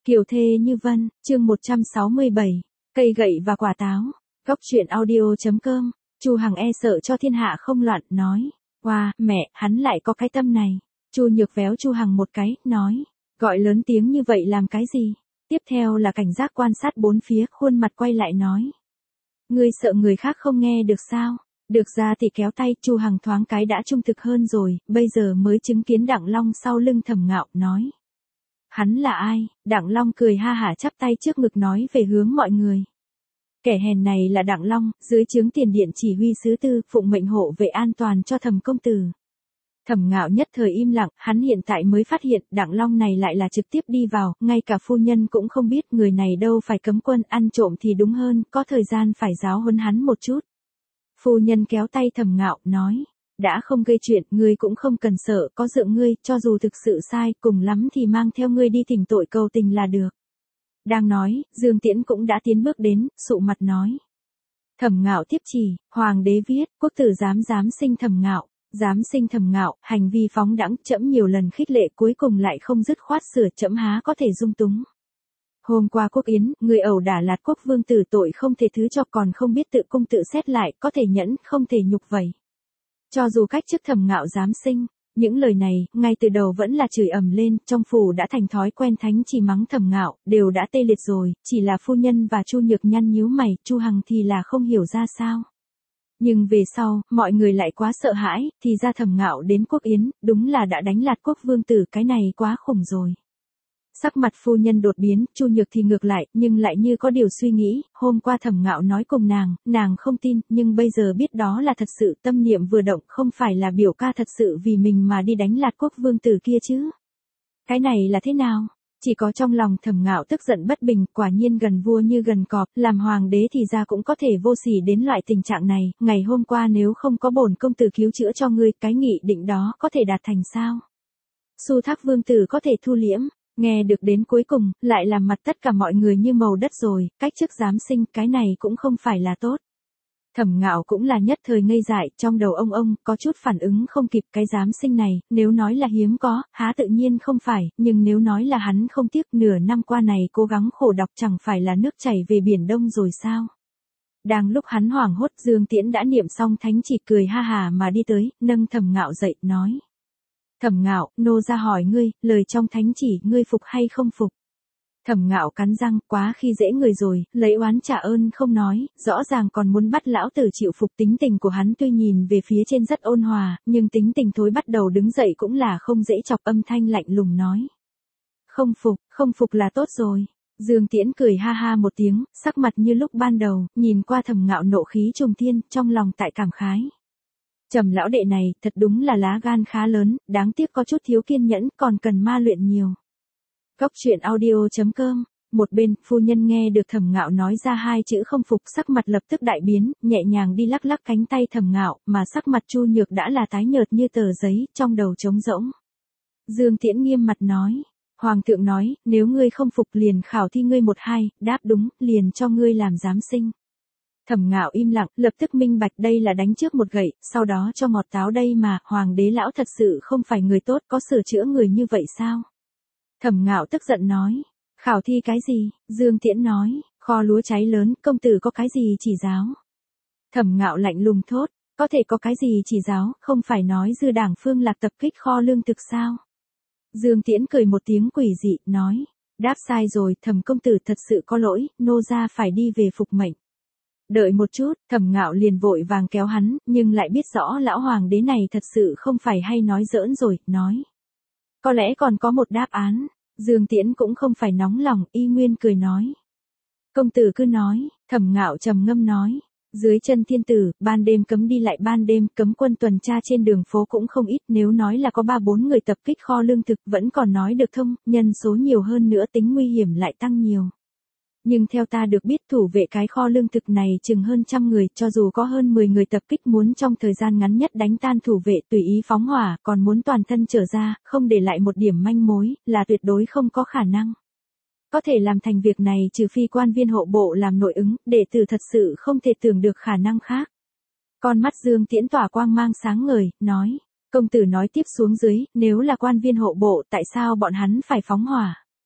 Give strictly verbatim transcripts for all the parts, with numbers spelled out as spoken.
Kiều thê như vân, chương một trăm sáu mươi bảy, cây gậy và quả táo. Góc truyện audio.com, Chu Hằng e sợ cho thiên hạ không loạn, nói. Wow, mẹ, hắn lại có cái tâm này. Chu Nhược véo Chu Hằng một cái, nói. Gọi lớn tiếng như vậy làm cái gì? Tiếp theo là cảnh giác quan sát bốn phía, khuôn mặt quay lại nói. Ngươi sợ người khác không nghe được sao? Được ra thì kéo tay, Chu Hằng thoáng cái đã trung thực hơn rồi, bây giờ mới chứng kiến Đặng Long sau lưng Thẩm Ngạo, nói. Hắn là ai? Đặng Long cười ha hả chắp tay trước ngực nói về hướng mọi người. Kẻ hèn này là Đặng Long, dưới trướng tiền điện chỉ huy sứ tư, phụng mệnh hộ vệ an toàn cho Thẩm công tử. Thẩm Ngạo nhất thời im lặng, hắn hiện tại mới phát hiện Đặng Long này lại là trực tiếp đi vào, ngay cả phu nhân cũng không biết, người này đâu phải cấm quân, ăn trộm thì đúng hơn, có thời gian phải giáo huấn hắn một chút. Phu nhân kéo tay Thẩm Ngạo, nói. Đã không gây chuyện, ngươi cũng không cần sợ, có dượng ngươi, cho dù thực sự sai, cùng lắm thì mang theo ngươi đi thỉnh tội cầu tình là được. Đang nói, Dương Tiễn cũng đã tiến bước đến, sụ mặt nói. Thẩm Ngạo tiếp chỉ, Hoàng đế viết, quốc tử giám giám sinh Thẩm Ngạo, giám sinh Thẩm Ngạo, hành vi phóng đãng, trẫm nhiều lần khích lệ cuối cùng lại không dứt khoát sửa, trẫm há có thể dung túng. Hôm qua quốc yến, người ẩu đả lạt quốc vương tử tội không thể thứ cho, còn không biết tự cung tự xét lại, có thể nhẫn, không thể nhục vậy. Cho dù cách chức Thẩm Ngạo giám sinh, những lời này, ngay từ đầu vẫn là chửi ầm lên, trong phủ đã thành thói quen thánh chỉ mắng Thẩm Ngạo, đều đã tê liệt rồi, chỉ là phu nhân và Chu Nhược nhăn nhíu mày, Chu Hằng thì là không hiểu ra sao. Nhưng về sau, mọi người lại quá sợ hãi, thì ra Thẩm Ngạo đến quốc yến, đúng là đã đánh lạt quốc vương tử, cái này quá khủng rồi. Sắc mặt phu nhân đột biến, Chu Nhược thì ngược lại, nhưng lại như có điều suy nghĩ, hôm qua Thẩm Ngạo nói cùng nàng, nàng không tin, nhưng bây giờ biết đó là thật sự, tâm niệm vừa động, không phải là biểu ca thật sự vì mình mà đi đánh lạt quốc vương tử kia chứ. Cái này là thế nào? Chỉ có trong lòng Thẩm Ngạo tức giận bất bình, quả nhiên gần vua như gần cọp, làm hoàng đế thì ra cũng có thể vô sỉ đến loại tình trạng này, ngày hôm qua nếu không có bổn công tử cứu chữa cho ngươi, cái nghị định đó có thể đạt thành sao? Su Thác vương tử có thể thu liễm. Nghe được đến cuối cùng, lại làm mặt tất cả mọi người như màu đất rồi, cách chức giám sinh, cái này cũng không phải là tốt. Thẩm Ngạo cũng là nhất thời ngây dại, trong đầu ông ông, có chút phản ứng không kịp, cái giám sinh này, nếu nói là hiếm có, há tự nhiên không phải, nhưng nếu nói là hắn không tiếc, nửa năm qua này cố gắng khổ đọc chẳng phải là nước chảy về biển đông rồi sao? Đang lúc hắn hoảng hốt, Dương Tiễn đã niệm xong thánh chỉ, cười ha hà mà đi tới, nâng Thẩm Ngạo dậy, nói. Thẩm Ngạo, nô ra hỏi ngươi, lời trong thánh chỉ, ngươi phục hay không phục? Thẩm Ngạo cắn răng, quá khi dễ người rồi, lấy oán trả ơn không nói, rõ ràng còn muốn bắt lão tử chịu phục. Tính tình của hắn tuy nhìn về phía trên rất ôn hòa, nhưng tính tình thối bắt đầu đứng dậy cũng là không dễ chọc, âm thanh lạnh lùng nói. Không phục, không phục là tốt rồi. Dương Tiễn cười ha ha một tiếng, sắc mặt như lúc ban đầu, nhìn qua Thẩm Ngạo nộ khí trùng thiên, trong lòng tại cảm khái. Trầm lão đệ này, thật đúng là lá gan khá lớn, đáng tiếc có chút thiếu kiên nhẫn, còn cần ma luyện nhiều. Góc truyện audio.com, một bên, phu nhân nghe được Thẩm Ngạo nói ra hai chữ không phục, sắc mặt lập tức đại biến, nhẹ nhàng đi lắc lắc cánh tay Thẩm Ngạo, mà sắc mặt Chu Nhược đã là tái nhợt như tờ giấy, trong đầu trống rỗng. Dương Tiễn nghiêm mặt nói, Hoàng thượng nói, nếu ngươi không phục liền khảo thi ngươi một hai, đáp đúng, liền cho ngươi làm giám sinh. Thẩm Ngạo im lặng, lập tức minh bạch đây là đánh trước một gậy, sau đó cho ngọt táo đây mà, Hoàng đế lão thật sự không phải người tốt, có sửa chữa người như vậy sao? Thẩm Ngạo tức giận nói, khảo thi cái gì? Dương Tiễn nói, kho lúa cháy lớn, công tử có cái gì chỉ giáo? Thẩm Ngạo lạnh lùng thốt, có thể có cái gì chỉ giáo, không phải nói dư đảng Phương Lạc tập kích kho lương thực sao? Dương Tiễn cười một tiếng quỷ dị, nói, đáp sai rồi, Thẩm công tử thật sự có lỗi, nô gia phải đi về phục mệnh. Đợi một chút, Thẩm Ngạo liền vội vàng kéo hắn, nhưng lại biết rõ lão hoàng đế này thật sự không phải hay nói giỡn rồi, nói. Có lẽ còn có một đáp án, Dương Tiễn cũng không phải nóng lòng, y nguyên cười nói. Công tử cứ nói, Thẩm Ngạo trầm ngâm nói. Dưới chân thiên tử, ban đêm cấm đi lại ban đêm, cấm quân tuần tra trên đường phố cũng không ít, nếu nói là có ba bốn người tập kích kho lương thực vẫn còn nói được thông, nhân số nhiều hơn nữa tính nguy hiểm lại tăng nhiều. Nhưng theo ta được biết thủ vệ cái kho lương thực này chừng hơn trăm người, cho dù có hơn mười người tập kích muốn trong thời gian ngắn nhất đánh tan thủ vệ tùy ý phóng hỏa, còn muốn toàn thân trở ra, không để lại một điểm manh mối, là tuyệt đối không có khả năng. Có thể làm thành việc này trừ phi quan viên hộ bộ làm nội ứng, đệ tử thật sự không thể tưởng được khả năng khác. Con mắt Dương Tiễn tỏa quang mang sáng ngời, nói, công tử nói tiếp xuống dưới, nếu là quan viên hộ bộ tại sao bọn hắn phải phóng hỏa?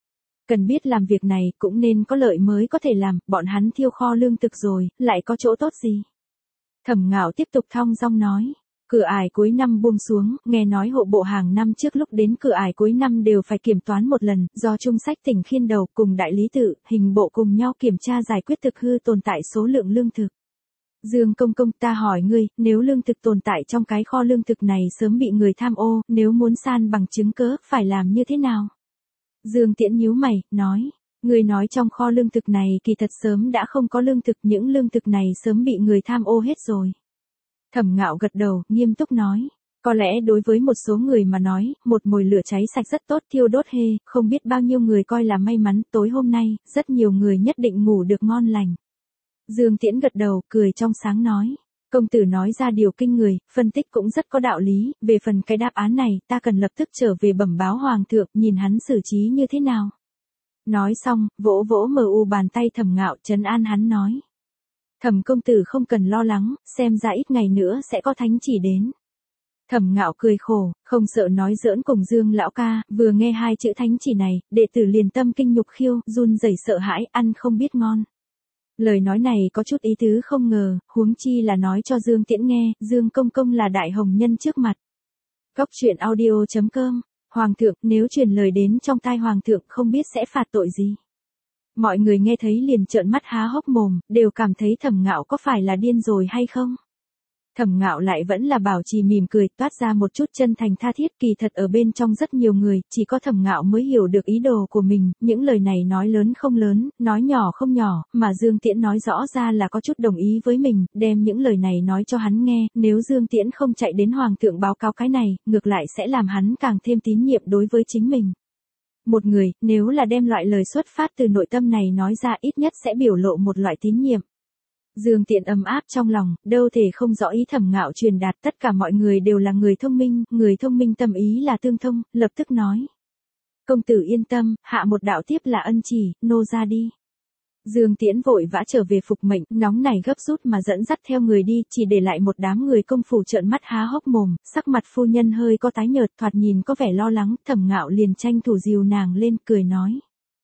cần biết làm việc này cũng nên có lợi mới có thể làm, bọn hắn thiêu kho lương thực rồi, lại có chỗ tốt gì. Thẩm Ngạo tiếp tục thong dong nói. Cửa ải cuối năm buông xuống, nghe nói hộ bộ hàng năm trước lúc đến cửa ải cuối năm đều phải kiểm toán một lần, do Trung Sách Tỉnh khiên đầu cùng đại lý tự, hình bộ cùng nhau kiểm tra giải quyết thực hư tồn tại số lượng lương thực. Dương công công, ta hỏi ngươi, nếu lương thực tồn tại trong cái kho lương thực này sớm bị người tham ô, nếu muốn san bằng chứng cớ, phải làm như thế nào? Dương Tiễn nhíu mày, nói. Người nói trong kho lương thực này kỳ thật sớm đã không có lương thực, những lương thực này sớm bị người tham ô hết rồi. Thẩm Ngạo gật đầu, nghiêm túc nói. Có lẽ đối với một số người mà nói, một mồi lửa cháy sạch rất tốt, thiêu đốt hê, không biết bao nhiêu người coi là may mắn, tối hôm nay, rất nhiều người nhất định ngủ được ngon lành. Dương Tiễn gật đầu, cười trong sáng nói. Công tử nói ra điều kinh người, phân tích cũng rất có đạo lý, về phần cái đáp án này, ta cần lập tức trở về bẩm báo hoàng thượng, nhìn hắn xử trí như thế nào. Nói xong, vỗ vỗ mờ u bàn tay Thẩm Ngạo, trấn an hắn nói. Thẩm công tử không cần lo lắng, xem ra ít ngày nữa sẽ có thánh chỉ đến. Thẩm Ngạo cười khổ, không sợ nói giỡn cùng Dương lão ca, vừa nghe hai chữ thánh chỉ này, đệ tử liền tâm kinh nhục khiêu, run rẩy sợ hãi, ăn không biết ngon. Lời nói này có chút ý tứ không ngờ, huống chi là nói cho Dương Tiễn nghe, Dương công công là đại hồng nhân trước mặt. Góc truyện audio chấm com. Hoàng thượng, nếu truyền lời đến trong tai hoàng thượng không biết sẽ phạt tội gì. Mọi người nghe thấy liền trợn mắt há hốc mồm, đều cảm thấy Thẩm Ngạo có phải là điên rồi hay không. Thẩm Ngạo lại vẫn là bảo trì mỉm cười, toát ra một chút chân thành tha thiết, kỳ thật ở bên trong rất nhiều người, chỉ có Thẩm Ngạo mới hiểu được ý đồ của mình, những lời này nói lớn không lớn, nói nhỏ không nhỏ, mà Dương Tiễn nói rõ ra là có chút đồng ý với mình, đem những lời này nói cho hắn nghe, nếu Dương Tiễn không chạy đến hoàng thượng báo cáo cái này, ngược lại sẽ làm hắn càng thêm tín nhiệm đối với chính mình. Một người, nếu là đem loại lời xuất phát từ nội tâm này nói ra ít nhất sẽ biểu lộ một loại tín nhiệm. Dương Tiễn ấm áp trong lòng, đâu thể không rõ ý Thẩm Ngạo truyền đạt, tất cả mọi người đều là người thông minh, người thông minh tâm ý là tương thông, lập tức nói. Công tử yên tâm, hạ một đạo tiếp là ân chỉ, nô ra đi. Dương Tiễn vội vã trở về phục mệnh, nóng này gấp rút mà dẫn dắt theo người đi, chỉ để lại một đám người công phủ trợn mắt há hốc mồm, sắc mặt phu nhân hơi có tái nhợt, thoạt nhìn có vẻ lo lắng, Thẩm Ngạo liền tranh thủ dìu nàng lên, cười nói.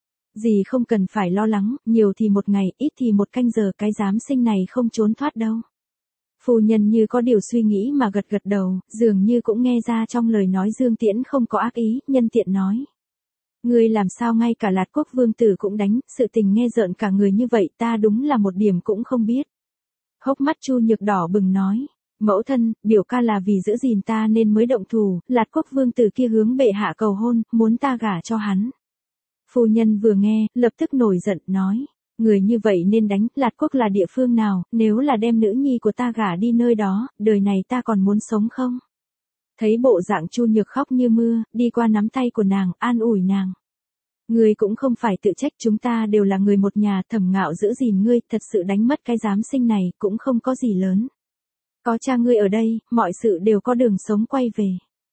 Gì không cần phải lo lắng, nhiều thì một ngày, ít thì một canh giờ, cái giám sinh này không trốn thoát đâu. Phu nhân như có điều suy nghĩ mà gật gật đầu, dường như cũng nghe ra trong lời nói Dương Tiễn không có ác ý, nhân tiện nói. Ngươi làm sao ngay cả Lạt Quốc vương tử cũng đánh, sự tình nghe rợn cả người như vậy, ta đúng là một điểm cũng không biết. Hốc mắt Chu Nhược đỏ bừng nói. Mẫu thân, biểu ca là vì giữ gìn ta nên mới động thủ, Lạt Quốc vương tử kia hướng bệ hạ cầu hôn, muốn ta gả cho hắn. Phu nhân vừa nghe, lập tức nổi giận, nói. Người như vậy nên đánh, Lạt Quốc là địa phương nào, nếu là đem nữ nhi của ta gả đi nơi đó, đời này ta còn muốn sống không? Thấy bộ dạng Chu Nhược khóc như mưa, đi qua nắm tay của nàng, an ủi nàng. Ngươi cũng không phải tự trách, chúng ta đều là người một nhà, Thẩm Ngạo giữ gìn ngươi, thật sự đánh mất cái giám sinh này, cũng không có gì lớn. Có cha ngươi ở đây, mọi sự đều có đường sống quay về.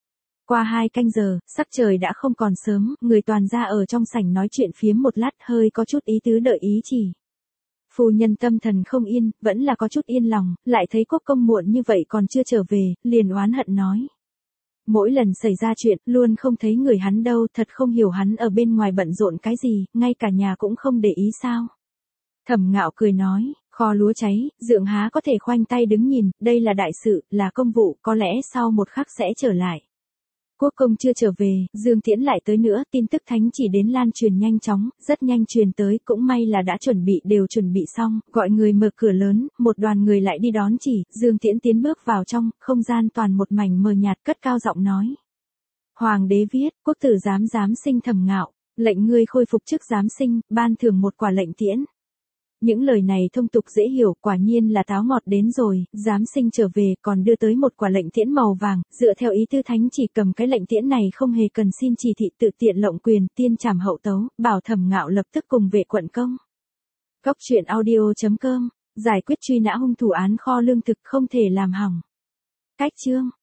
Qua hai canh giờ, sắc trời đã không còn sớm, người toàn ra ở trong sảnh nói chuyện phiếm một lát, hơi có chút ý tứ đợi ý chỉ. Phu nhân tâm thần không yên, vẫn là có chút yên lòng, lại thấy Quốc công muộn như vậy còn chưa trở về, liền oán hận nói. Mỗi lần xảy ra chuyện, luôn không thấy người hắn đâu, thật không hiểu hắn ở bên ngoài bận rộn cái gì, ngay cả nhà cũng không để ý sao. Thẩm Ngạo cười nói, kho lúa cháy, Dượng há có thể khoanh tay đứng nhìn, đây là đại sự, là công vụ, có lẽ sau một khắc sẽ trở lại. Quốc công chưa trở về, Dương Tiễn lại tới nữa, tin tức thánh chỉ đến lan truyền nhanh chóng, rất nhanh truyền tới, cũng may là đã chuẩn bị đều chuẩn bị xong, gọi người mở cửa lớn, một đoàn người lại đi đón chỉ, Dương Tiễn tiến bước vào trong, không gian toàn một mảnh mờ nhạt, cất cao giọng nói. Hoàng đế viết, quốc tử giám giám sinh Thẩm Ngạo, lệnh ngươi khôi phục chức giám sinh, ban thưởng một quả lệnh tiễn. Những lời này thông tục dễ hiểu, quả nhiên là táo ngọt đến rồi, giám sinh trở về còn đưa tới một quả lệnh tiễn màu vàng, dựa theo ý tư thánh chỉ cầm cái lệnh tiễn này không hề cần xin chỉ thị tự tiện lộng quyền, tiên trảm hậu tấu, bảo Thẩm Ngạo lập tức cùng vệ quận công. Góc truyện audio chấm com, giải quyết truy nã hung thủ án kho lương thực không thể làm hỏng. Cách chương.